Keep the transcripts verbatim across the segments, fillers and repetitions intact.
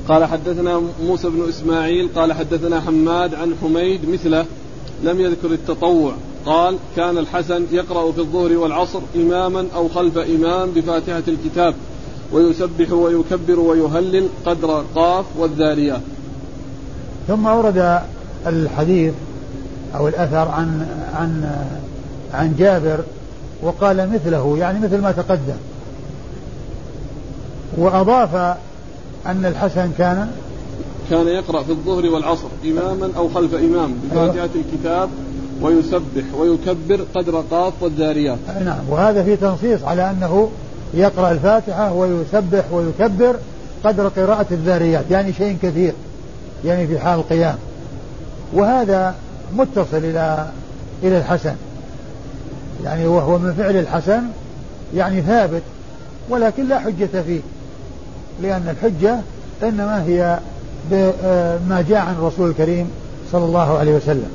قال حدثنا موسى بن إسماعيل قال حدثنا حماد عن حميد مثله لم يذكر التطوع. قال كان الحسن يقرأ في الظهر والعصر إماما أو خلف إمام بفاتحة الكتاب ويسبح ويكبر ويهلل قدر قاف والذاريات. ثم أورد الحديث أو الأثر عن عن عن جابر وقال مثله يعني مثل ما تقدم، وأضاف أن الحسن كان كان يقرأ في الظهر والعصر إماما أو خلف إمام بفاتحة الكتاب ويسبح ويكبر قدر قاف والذاريات. نعم، وهذا في تنصيص على أنه يقرأ الفاتحة ويسبح ويكبر قدر قراءة الذاريات، يعني شيء كثير يعني في حال القيام، وهذا متصل إلى إلى الحسن يعني وهو من فعل الحسن يعني ثابت، ولكن لا حجة فيه، لأن الحجة إنما هي بما جاء عن الرسول الكريم صلى الله عليه وسلم.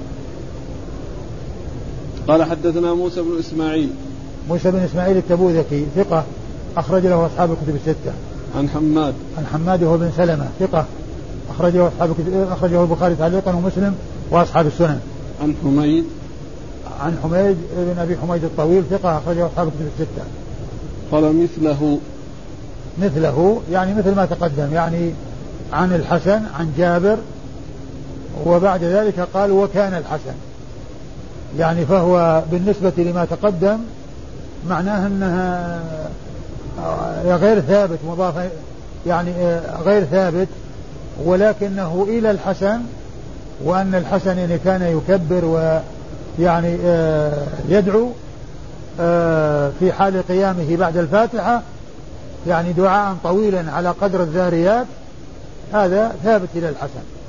قال حدثنا موسى بن إسماعيل موسى بن إسماعيل التبوذكي ثقة أخرج له أصحاب الكتب الستة. عن حماد عن حماد وهو بن سلمة ثقة أخرجه أصحاب أخرجه البخاري تعليقا ومسلم وأصحاب السنن. عن حميد عن حميد بن أبي حميد الطويل ثقة أخرجه أصحاب الكتب الستة. قال مثله مثله يعني مثل ما تقدم، يعني عن الحسن عن جابر، وبعد ذلك قال وكان الحسن، يعني فهو بالنسبة لما تقدم معناه أنها غير ثابت مضاف يعني غير ثابت، ولكنه إلى الحسن، وأن الحسن يعني كان يكبر ويعني يدعو في حال قيامه بعد الفاتحة يعني دعاء طويلا على قدر الذاريات، هذا ثابت إلى الحسن.